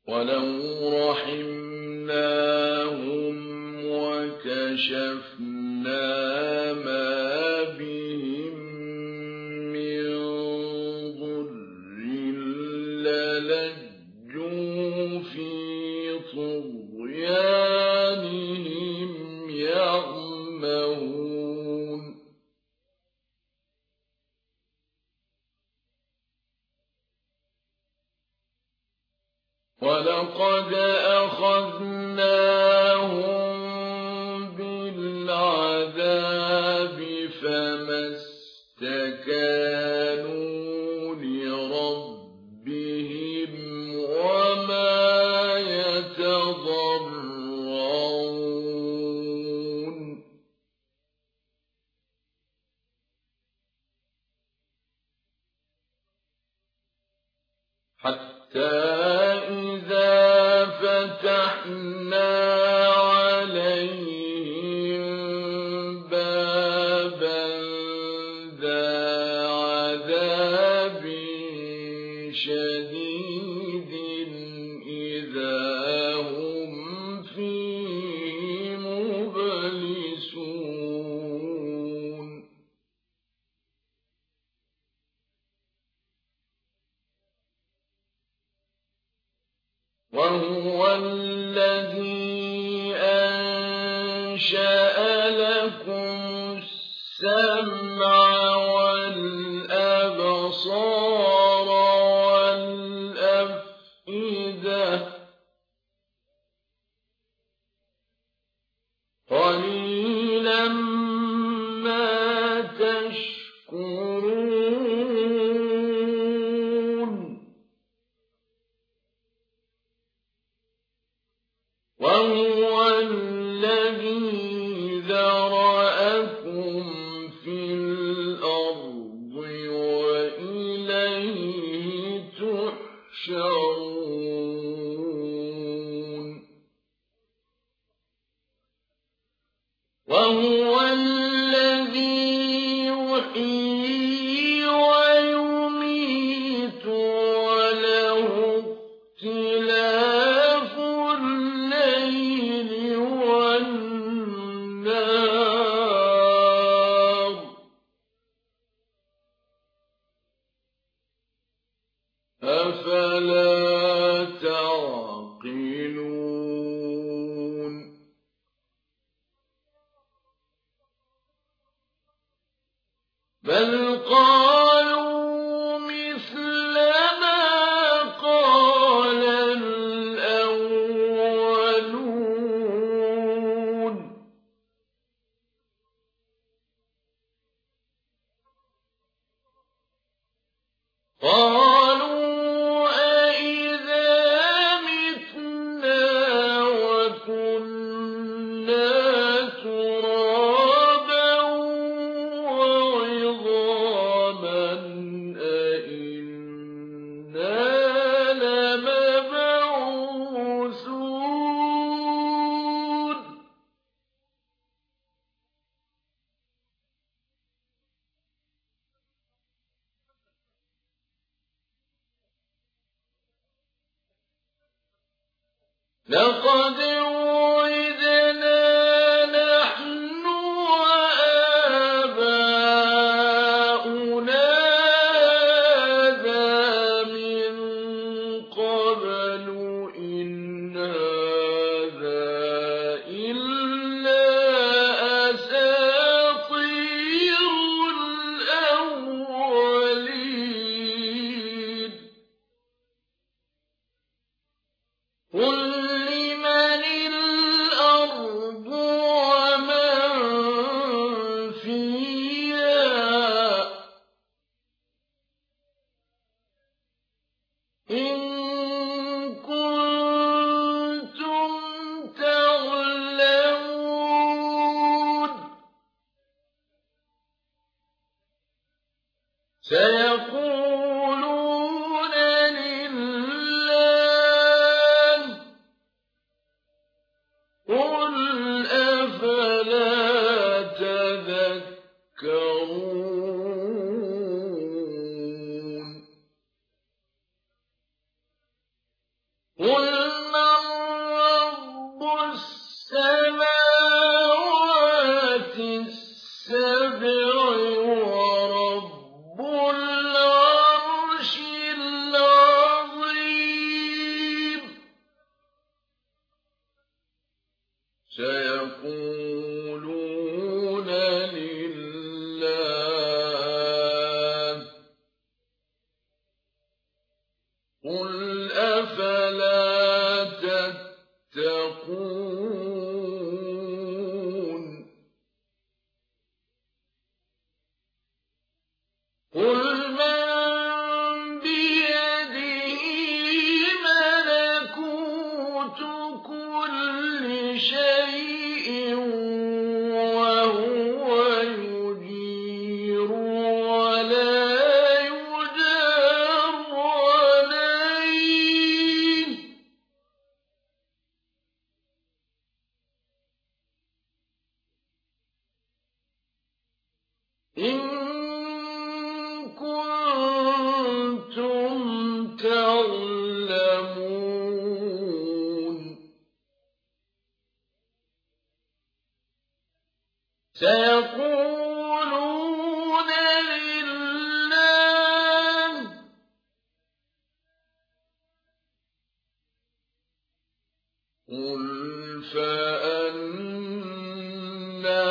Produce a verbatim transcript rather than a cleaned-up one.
وَلَوْ رَحِمْنَاهُمْ وَكَشَفْنَا مَا بِهِم مِّن ضُرٍّ لَّلَجُّوا فِي طُغْيَانِهِمْ يَعْمَهُونَ وَلَقَدْ أَخَذْنَاهُم بِالْعَذَابِ فَمَا اسْتَكَانُوا لِرَبِّهِمْ وَمَا يَتَضَرَّعُونَ حَتَّى فَتَحْنَا عَلَيْهِم بَابًا ذَا عَذَابٍ شَدِيدٍ إِذَا هُمْ فِيهِ مُبْلِسُونَ وَهُوَ الَّذِي أَنشَأَ لَكُمُ السَّمْعَ وَالْأَبْصَارَ وَالْأَفْئِدَةَ ۚ قَلِيلًا مَّا تَشْكُرُونَ وَهُوَ الَّذِي ذَرَأَكُمْ فِي الْأَرْضِ وَإِلَيْهِ تُحْشَرُونَ وَهُوَ الَّذِي يُحْيِي وَيُمِيتُ وَلَهُ اخْتِلَافُ اللَّيْلِ وَالنَّهَارِ ۚ أَفَلَا تَعْقِلُونَ بَلْ قَالُوا مِثْلَ مَا قَالَ الْأَوَّلُونَ قَالُوا أَإِذَا مِتْنَا وَكُنَّا تُرَابًا وَعِظَامًا أَإِنَّا لَمَبْعُوثُونَ لَقَدْ وُعِدْنَا نَحْنُ وَآبَاؤُنَا هَٰذَا مِن قَبْلُ إِنْ هَٰذَا إِلَّا أَسَاطِيرُ الْأَوَّلِينَ قُل لِّمَنِ الْأَرْضُ وَمَن فِيهَا إِن كُنتُمْ تَعْلَمُونَ سَيَقُولُونَ لِلَّهِ قُلْ أَفَلَا تَذَكَّرُونَ. قُلْ مَن رَّبُّ السَّمَاوَاتِ السَّبْعِ وَرَبُّ الْعَرْشِ الْعَظِيمِ سَيَقُولُونَ لِلَّهِ قُلْ أَفَلَا تَتَّقُونَ قُلْ مَن بِيَدِهِ مَلَكُوتُ كُلِّ شَيْءٍ وَهُوَ يُجِيرُ وَلَا يُجَارُ عَلَيْهِ إِن كُنتُمْ تَعْلَمُونَ سَيَقُولُونَ لِلَّهِ قُلْ فَأَنَّىٰ